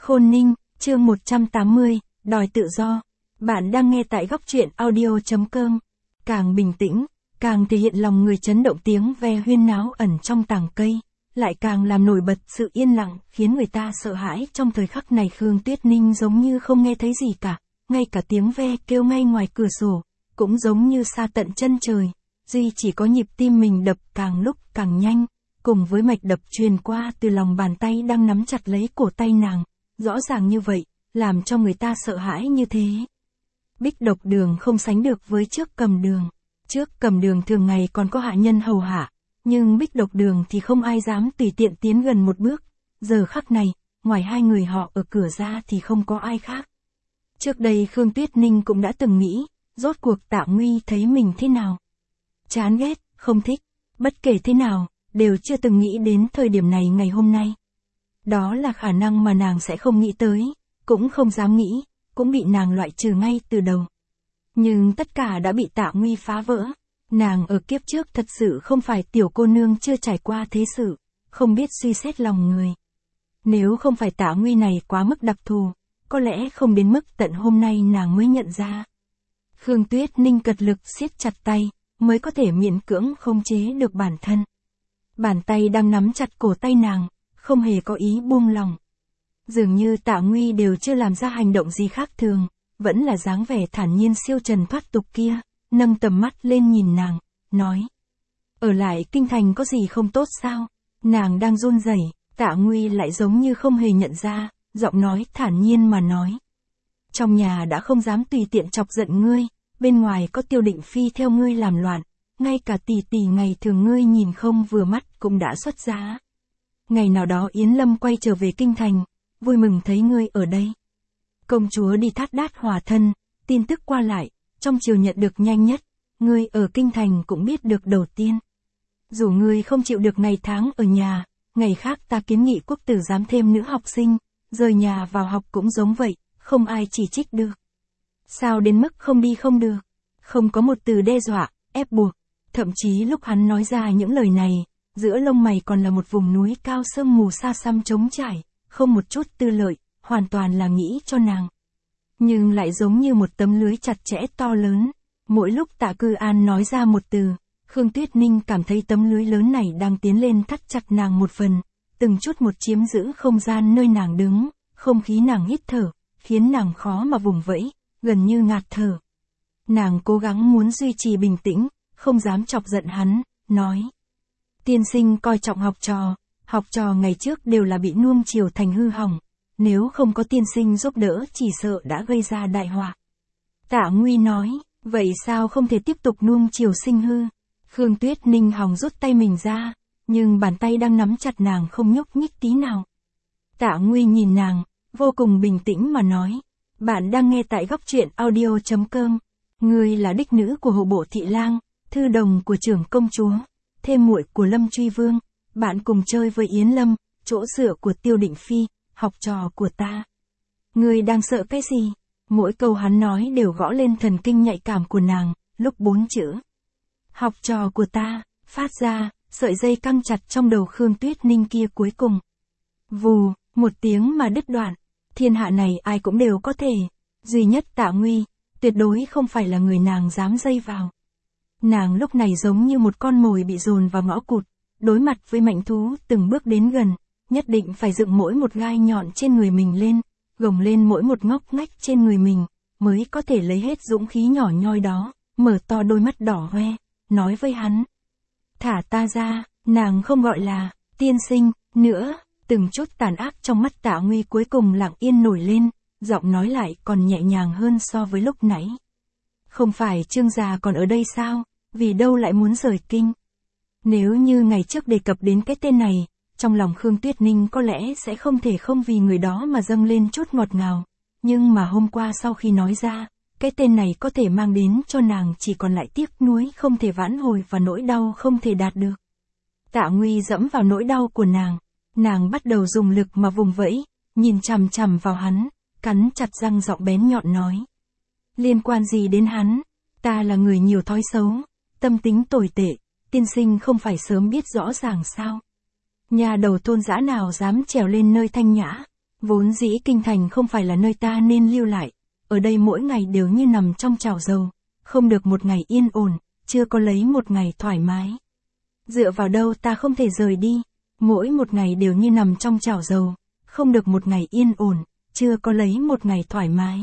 Khôn Ninh, chương 180, đòi tự do. Bạn đang nghe tại góc truyện audio.com. Càng bình tĩnh, càng thể hiện lòng người, chấn động tiếng ve huyên náo ẩn trong tàng cây, lại càng làm nổi bật sự yên lặng, khiến người ta sợ hãi. Trong thời khắc này Khương Tuyết Ninh giống như không nghe thấy gì cả, ngay cả tiếng ve kêu ngay ngoài cửa sổ, cũng giống như xa tận chân trời, duy chỉ có nhịp tim mình đập càng lúc càng nhanh, cùng với mạch đập truyền qua từ lòng bàn tay đang nắm chặt lấy cổ tay nàng, rõ ràng như vậy, làm cho người ta sợ hãi như thế. Bích Độc Đường không sánh được với Trước Cầm Đường. Trước Cầm Đường thường ngày còn có hạ nhân hầu hạ, nhưng Bích Độc Đường thì không ai dám tùy tiện tiến gần một bước. Giờ khắc này, ngoài hai người họ ở cửa ra thì không có ai khác. Trước đây Khương Tuyết Ninh cũng đã từng nghĩ, rốt cuộc Tạ Nguy thấy mình thế nào. Chán ghét, không thích, bất kể thế nào, đều chưa từng nghĩ đến thời điểm này ngày hôm nay. Đó là khả năng mà nàng sẽ không nghĩ tới, cũng không dám nghĩ, cũng bị nàng loại trừ ngay từ đầu. Nhưng tất cả đã bị Tạ Nguy phá vỡ. Nàng ở kiếp trước thật sự không phải tiểu cô nương chưa trải qua thế sự, không biết suy xét lòng người. Nếu không phải Tạ Nguy này quá mức đặc thù, có lẽ không đến mức tận hôm nay nàng mới nhận ra. Khương Tuyết Ninh cật lực siết chặt tay, mới có thể miễn cưỡng khống chế được bản thân. Bàn tay đang nắm chặt cổ tay nàng, không hề có ý buông lỏng. Dường như Tạ Nguy đều chưa làm ra hành động gì khác thường, vẫn là dáng vẻ thản nhiên siêu trần thoát tục kia, nâng tầm mắt lên nhìn nàng, nói. Ở lại kinh thành có gì không tốt sao? Nàng đang run rẩy, Tạ Nguy lại giống như không hề nhận ra, giọng nói thản nhiên mà nói. Trong nhà đã không dám tùy tiện chọc giận ngươi, bên ngoài có Tiêu Định Phi theo ngươi làm loạn, ngay cả tỷ tỷ ngày thường ngươi nhìn không vừa mắt cũng đã xuất giá. Ngày nào đó Yến Lâm quay trở về kinh thành, vui mừng thấy ngươi ở đây. Công chúa đi thát đát hòa thân, tin tức qua lại, trong triều nhận được nhanh nhất, ngươi ở kinh thành cũng biết được đầu tiên. Dù ngươi không chịu được ngày tháng ở nhà, ngày khác ta kiến nghị quốc tử giám thêm nữ học sinh, rời nhà vào học cũng giống vậy, không ai chỉ trích được. Sao đến mức không đi không được? Không có một từ đe dọa, ép buộc. Thậm chí lúc hắn nói ra những lời này, giữa lông mày còn là một vùng núi cao sương mù xa xăm trống trải, không một chút tư lợi, hoàn toàn là nghĩ cho nàng. Nhưng lại giống như một tấm lưới chặt chẽ to lớn. Mỗi lúc Tạ Cư An nói ra một từ, Khương Tuyết Ninh cảm thấy tấm lưới lớn này đang tiến lên thắt chặt nàng một phần, từng chút một chiếm giữ không gian nơi nàng đứng, không khí nàng hít thở, khiến nàng khó mà vùng vẫy, gần như ngạt thở. Nàng cố gắng muốn duy trì bình tĩnh, không dám chọc giận hắn, nói. Tiên sinh coi trọng học trò ngày trước đều là bị nuông chiều thành hư hỏng, nếu không có tiên sinh giúp đỡ chỉ sợ đã gây ra đại họa. Tạ Nguy nói, vậy sao không thể tiếp tục nuông chiều sinh hư? Khương Tuyết Ninh hòng rút tay mình ra, nhưng bàn tay đang nắm chặt nàng không nhúc nhích tí nào. Tạ Nguy nhìn nàng, vô cùng bình tĩnh mà nói, bạn đang nghe tại góc truyện audio.com, ngươi là đích nữ của hộ bộ thị lang, thư đồng của trưởng công chúa, thêm muội của Lâm Truy Vương, bạn cùng chơi với Yến Lâm, chỗ dựa của Tiêu Định Phi, học trò của ta. Ngươi đang sợ cái gì? Mỗi câu hắn nói đều gõ lên thần kinh nhạy cảm của nàng, lúc 4 chữ. Học trò của ta, phát ra, sợi dây căng chặt trong đầu Khương Tuyết Ninh kia cuối cùng. Vù, một tiếng mà đứt đoạn. Thiên hạ này ai cũng đều có thể, duy nhất Tạ Nguy, tuyệt đối không phải là người nàng dám dây vào. Nàng lúc này giống như một con mồi bị dồn vào ngõ cụt, đối mặt với mãnh thú từng bước đến gần, nhất định phải dựng mỗi một gai nhọn trên người mình lên, gồng lên mỗi một ngóc ngách trên người mình, mới có thể lấy hết dũng khí nhỏ nhoi đó, mở to đôi mắt đỏ hoe, nói với hắn. Thả ta ra, nàng không gọi là, tiên sinh, nữa, từng chút tàn ác trong mắt Tạ Nguy cuối cùng lặng yên nổi lên, giọng nói lại còn nhẹ nhàng hơn so với lúc nãy. Không phải Trương gia còn ở đây sao, vì đâu lại muốn rời kinh? Nếu như ngày trước đề cập đến cái tên này, trong lòng Khương Tuyết Ninh có lẽ sẽ không thể không vì người đó mà dâng lên chút ngọt ngào. Nhưng mà hôm qua sau khi nói ra, cái tên này có thể mang đến cho nàng chỉ còn lại tiếc nuối không thể vãn hồi và nỗi đau không thể đạt được. Tạ Nguy dẫm vào nỗi đau của nàng bắt đầu dùng lực mà vùng vẫy, nhìn chằm chằm vào hắn, cắn chặt răng, giọng bén nhọn nói. Liên quan gì đến hắn? Ta là người nhiều thói xấu, tâm tính tồi tệ, tiên sinh không phải sớm biết rõ ràng sao? Nhà đầu thôn dã nào dám trèo lên nơi thanh nhã, Vốn dĩ kinh thành không phải là nơi ta nên lưu lại, ở đây mỗi ngày đều như nằm trong chảo dầu, không được một ngày yên ổn, chưa có lấy một ngày thoải mái. Dựa vào đâu ta không thể rời đi, mỗi một ngày đều như nằm trong chảo dầu, không được một ngày yên ổn, chưa có lấy một ngày thoải mái.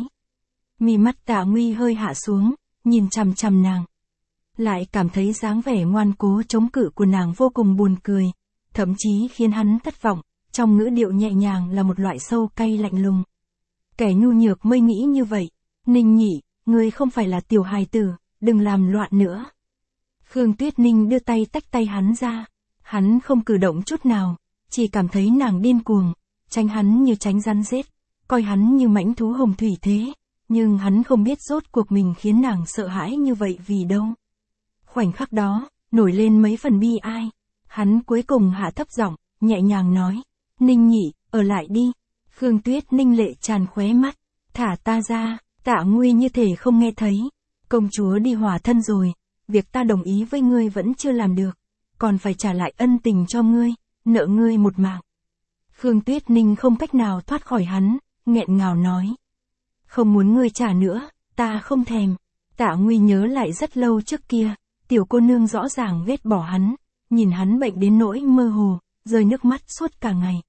Mí mắt Tạ Nguy hơi hạ xuống, nhìn chằm chằm nàng. Lại cảm thấy dáng vẻ ngoan cố chống cự của nàng vô cùng buồn cười, thậm chí khiến hắn thất vọng, trong ngữ điệu nhẹ nhàng là một loại sâu cay lạnh lùng. Kẻ nhu nhược mới nghĩ như vậy, Ninh Nhị, ngươi không phải là tiểu hài tử, đừng làm loạn nữa. Khương Tuyết Ninh đưa tay tách tay hắn ra, hắn không cử động chút nào, chỉ cảm thấy nàng điên cuồng, tránh hắn như tránh rắn rết, coi hắn như mãnh thú hồng thủy thế, nhưng hắn không biết rốt cuộc mình khiến nàng sợ hãi như vậy vì đâu. Khoảnh khắc đó, nổi lên mấy phần bi ai, hắn cuối cùng hạ thấp giọng, nhẹ nhàng nói, Ninh Nhị, ở lại đi. Khương Tuyết Ninh lệ tràn khóe mắt, thả ta ra. Tạ Nguy như thể không nghe thấy, công chúa đi hòa thân rồi, việc ta đồng ý với ngươi vẫn chưa làm được, còn phải trả lại ân tình cho ngươi, nợ ngươi một mạng. Khương Tuyết Ninh không cách nào thoát khỏi hắn, nghẹn ngào nói. Không muốn ngươi trả nữa, ta không thèm. Tạ Nguy nhớ lại rất lâu trước kia, tiểu cô nương rõ ràng ghét bỏ hắn, nhìn hắn bệnh đến nỗi mơ hồ, rơi nước mắt suốt cả ngày.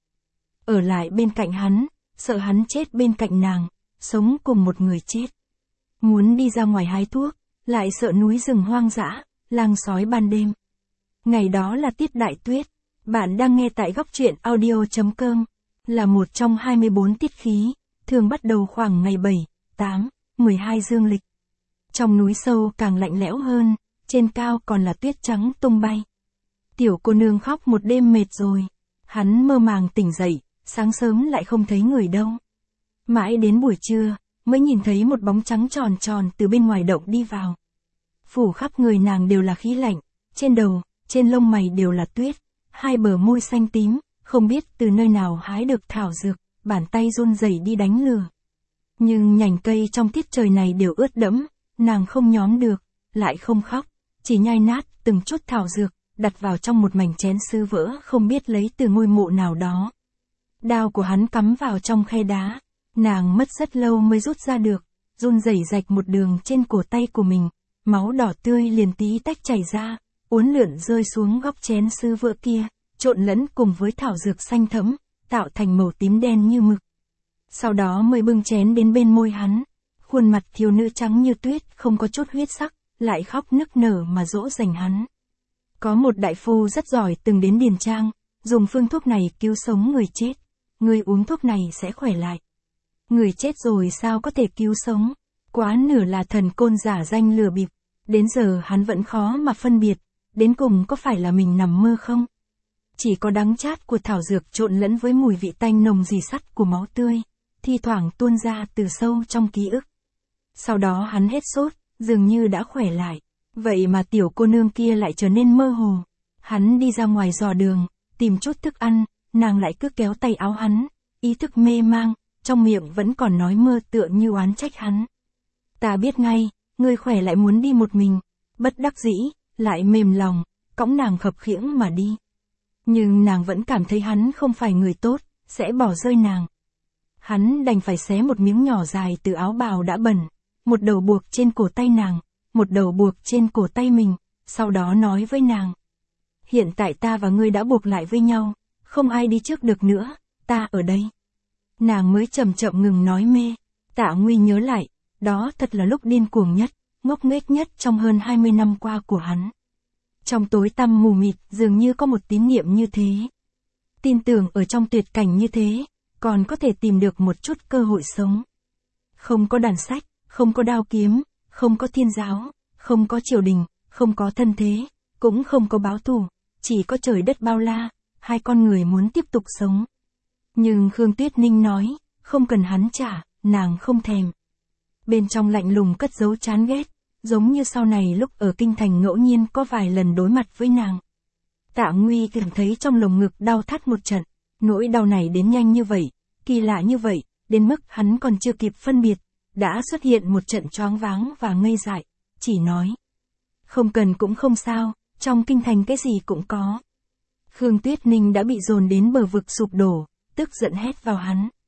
Ở lại bên cạnh hắn, sợ hắn chết bên cạnh nàng, sống cùng một người chết. Muốn đi ra ngoài hái thuốc, lại sợ núi rừng hoang dã, lang sói ban đêm. Ngày đó là tiết đại tuyết, bạn đang nghe tại góc truyện audio.com, là một trong 24 tiết khí, thường bắt đầu khoảng ngày 7, 8, 12 dương lịch. Trong núi sâu càng lạnh lẽo hơn, trên cao còn là tuyết trắng tung bay. Tiểu cô nương khóc một đêm mệt rồi, hắn mơ màng tỉnh dậy, sáng sớm lại không thấy người đâu. Mãi đến buổi trưa, mới nhìn thấy một bóng trắng tròn tròn từ bên ngoài động đi vào. Phủ khắp người nàng đều là khí lạnh, trên đầu, trên lông mày đều là tuyết, hai bờ môi xanh tím, không biết từ nơi nào hái được thảo dược, bàn tay run rẩy đi đánh lừa. Nhưng nhành cây trong tiết trời này đều ướt đẫm, nàng không nhóm được, lại không khóc, chỉ nhai nát từng chút thảo dược, đặt vào trong một mảnh chén sứ vỡ không biết lấy từ ngôi mộ nào đó. Đao của hắn cắm vào trong khe đá, nàng mất rất lâu mới rút ra được, run rẩy rạch một đường trên cổ tay của mình, máu đỏ tươi liền tí tách chảy ra, uốn lượn rơi xuống góc chén sứ vỡ kia, trộn lẫn cùng với thảo dược xanh thẫm, tạo thành màu tím đen như mực. Sau đó mới bưng chén đến bên môi hắn, khuôn mặt thiếu nữ trắng như tuyết, không có chút huyết sắc, lại khóc nức nở mà dỗ dành hắn. Có một đại phu rất giỏi từng đến điền trang, dùng phương thuốc này cứu sống người chết, người uống thuốc này sẽ khỏe lại. Người chết rồi sao có thể cứu sống, quá nửa là thần côn giả danh lừa bịp, đến giờ hắn vẫn khó mà phân biệt, đến cùng có phải là mình nằm mơ không? Chỉ có đắng chát của thảo dược trộn lẫn với mùi vị tanh nồng rì sắt của máu tươi, thi thoảng tuôn ra từ sâu trong ký ức. Sau đó hắn hết sốt, dường như đã khỏe lại, vậy mà tiểu cô nương kia lại trở nên mơ hồ. Hắn đi ra ngoài dò đường, tìm chút thức ăn, nàng lại cứ kéo tay áo hắn, ý thức mê mang, trong miệng vẫn còn nói mơ tựa như oán trách hắn. Ta biết ngay, ngươi khỏe lại muốn đi một mình, bất đắc dĩ, lại mềm lòng, cõng nàng khập khiễng mà đi. Nhưng nàng vẫn cảm thấy hắn không phải người tốt, sẽ bỏ rơi nàng. Hắn đành phải xé một miếng nhỏ dài từ áo bào đã bẩn, một đầu buộc trên cổ tay nàng, một đầu buộc trên cổ tay mình, sau đó nói với nàng. Hiện tại ta và ngươi đã buộc lại với nhau, không ai đi trước được nữa, ta ở đây. Nàng mới chậm chậm ngừng nói mê. Tạ Nguy nhớ lại, đó thật là lúc điên cuồng nhất, ngốc nghếch nhất trong hơn 20 năm qua của hắn. Trong tối tăm mù mịt dường như có một tín niệm như thế. Tin tưởng ở trong tuyệt cảnh như thế, còn có thể tìm được một chút cơ hội sống. Không có đàn sách, không có đao kiếm, không có thiên giáo, không có triều đình, không có thân thế, cũng không có báo thù, chỉ có trời đất bao la, hai con người muốn tiếp tục sống. Nhưng Khương Tuyết Ninh nói, không cần hắn trả, nàng không thèm. Bên trong lạnh lùng cất giấu chán ghét, giống như sau này lúc ở kinh thành ngẫu nhiên có vài lần đối mặt với nàng. Tạ Nguy cảm thấy trong lồng ngực đau thắt một trận, nỗi đau này đến nhanh như vậy, kỳ lạ như vậy, đến mức hắn còn chưa kịp phân biệt, đã xuất hiện một trận choáng váng và ngây dại, chỉ nói. Không cần cũng không sao, trong kinh thành cái gì cũng có. Khương Tuyết Ninh đã bị dồn đến bờ vực sụp đổ, tức giận hét vào hắn.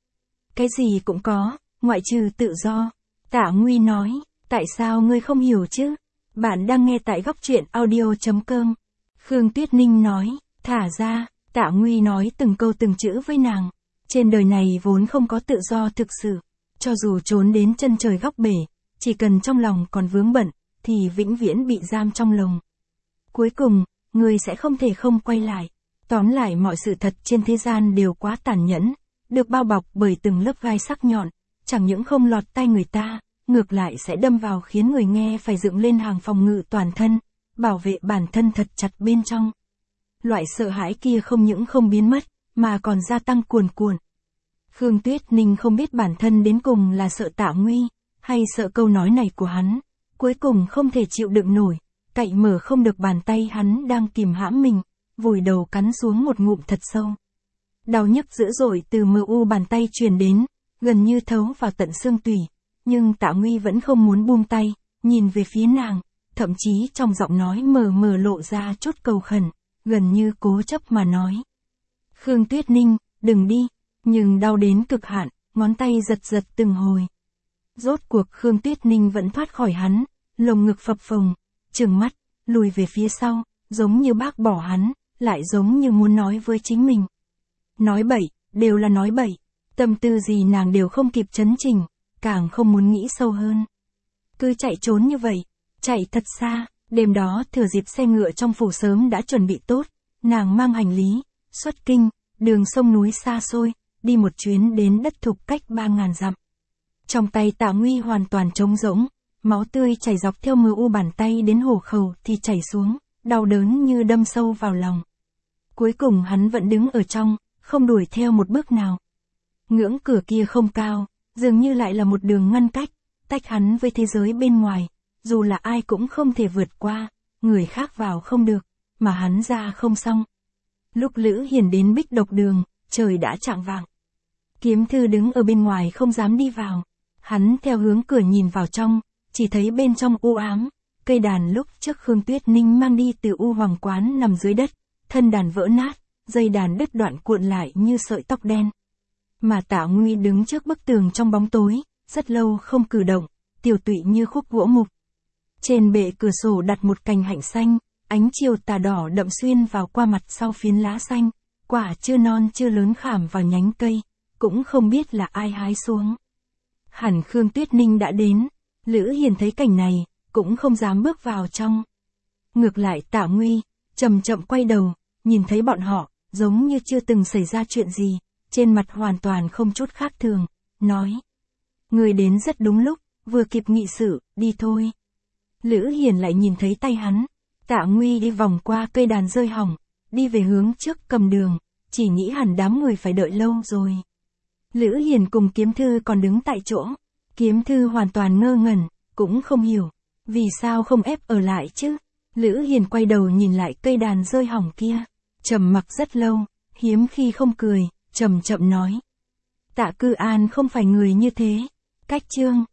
Cái gì cũng có, ngoại trừ tự do. Tạ Nguy nói, tại sao ngươi không hiểu chứ? Bạn đang nghe tại góc truyện audio.com. Khương Tuyết Ninh nói, thả ra. Tạ Nguy nói từng câu từng chữ với nàng. Trên đời này vốn không có tự do thực sự. Cho dù trốn đến chân trời góc bể, chỉ cần trong lòng còn vướng bận, thì vĩnh viễn bị giam trong lồng. Cuối cùng, người sẽ không thể không quay lại. Tóm lại mọi sự thật trên thế gian đều quá tàn nhẫn, được bao bọc bởi từng lớp gai sắc nhọn, chẳng những không lọt tay người ta, ngược lại sẽ đâm vào khiến người nghe phải dựng lên hàng phòng ngự toàn thân, bảo vệ bản thân thật chặt bên trong. Loại sợ hãi kia không những không biến mất, mà còn gia tăng cuồn cuộn. Khương Tuyết Ninh không biết bản thân đến cùng là sợ Tạ Nguy, hay sợ câu nói này của hắn, cuối cùng không thể chịu đựng nổi, cậy mở không được bàn tay hắn đang kìm hãm mình, vùi đầu cắn xuống một ngụm thật sâu. Đau nhức dữ dội từ mu bàn tay truyền đến, gần như thấu vào tận xương tủy, nhưng Tạ Nguy vẫn không muốn buông tay, nhìn về phía nàng, thậm chí trong giọng nói mờ mờ lộ ra chút cầu khẩn, gần như cố chấp mà nói. Khương Tuyết Ninh, đừng đi, nhưng đau đến cực hạn, ngón tay giật giật từng hồi. Rốt cuộc Khương Tuyết Ninh vẫn thoát khỏi hắn, lồng ngực phập phồng, trừng mắt, lùi về phía sau, giống như bác bỏ hắn, lại giống như muốn nói với chính mình. Nói bậy, đều là nói bậy, tâm tư gì nàng đều không kịp chấn chỉnh, càng không muốn nghĩ sâu hơn. Cứ chạy trốn như vậy, chạy thật xa, đêm đó thừa dịp xe ngựa trong phủ sớm đã chuẩn bị tốt, nàng mang hành lý, xuất kinh, đường sông núi xa xôi, đi một chuyến đến đất Thục cách 3.000 dặm. Trong tay Tạ Nguy hoàn toàn trống rỗng, máu tươi chảy dọc theo mu bàn tay đến hổ khẩu thì chảy xuống, đau đớn như đâm sâu vào lòng. Cuối cùng hắn vẫn đứng ở trong, không đuổi theo một bước nào. Ngưỡng cửa kia không cao, dường như lại là một đường ngăn cách, tách hắn với thế giới bên ngoài, dù là ai cũng không thể vượt qua, người khác vào không được, mà hắn ra không xong. Lúc Lữ Hiền đến Bích Độc Đường, trời đã chạng vạng. Kiếm Thư đứng ở bên ngoài không dám đi vào. Hắn theo hướng cửa nhìn vào trong, chỉ thấy bên trong u ám, cây đàn lúc trước Khương Tuyết Ninh mang đi từ U Hoàng Quán nằm dưới đất, thân đàn vỡ nát, dây đàn đứt đoạn cuộn lại như sợi tóc đen. Mà Tạ Nguy đứng trước bức tường trong bóng tối, rất lâu không cử động, tiểu tụy như khúc gỗ mục. Trên bệ cửa sổ đặt một cành hạnh xanh, ánh chiều tà đỏ đậm xuyên vào qua mặt sau phiến lá xanh, quả chưa non chưa lớn khảm vào nhánh cây, cũng không biết là ai hái xuống. Hẳn Khương Tuyết Ninh đã đến, Lữ Hiền thấy cảnh này, cũng không dám bước vào trong. Ngược lại Tạ Nguy, chậm chậm quay đầu, nhìn thấy bọn họ, giống như chưa từng xảy ra chuyện gì, trên mặt hoàn toàn không chút khác thường, nói. Người đến rất đúng lúc, vừa kịp nghị sự, đi thôi. Lữ Hiền lại nhìn thấy tay hắn, Tạ Nguy đi vòng qua cây đàn rơi hỏng, đi về hướng trước cầm đường, chỉ nghĩ hẳn đám người phải đợi lâu rồi. Lữ Hiền cùng Kiếm Thư còn đứng tại chỗ, Kiếm Thư hoàn toàn ngơ ngẩn, cũng không hiểu, vì sao không ép ở lại chứ. Lữ Hiền quay đầu nhìn lại cây đàn rơi hỏng kia, trầm mặc rất lâu, hiếm khi không cười, chậm chậm nói. Tạ Cư An không phải người như thế. Cách chương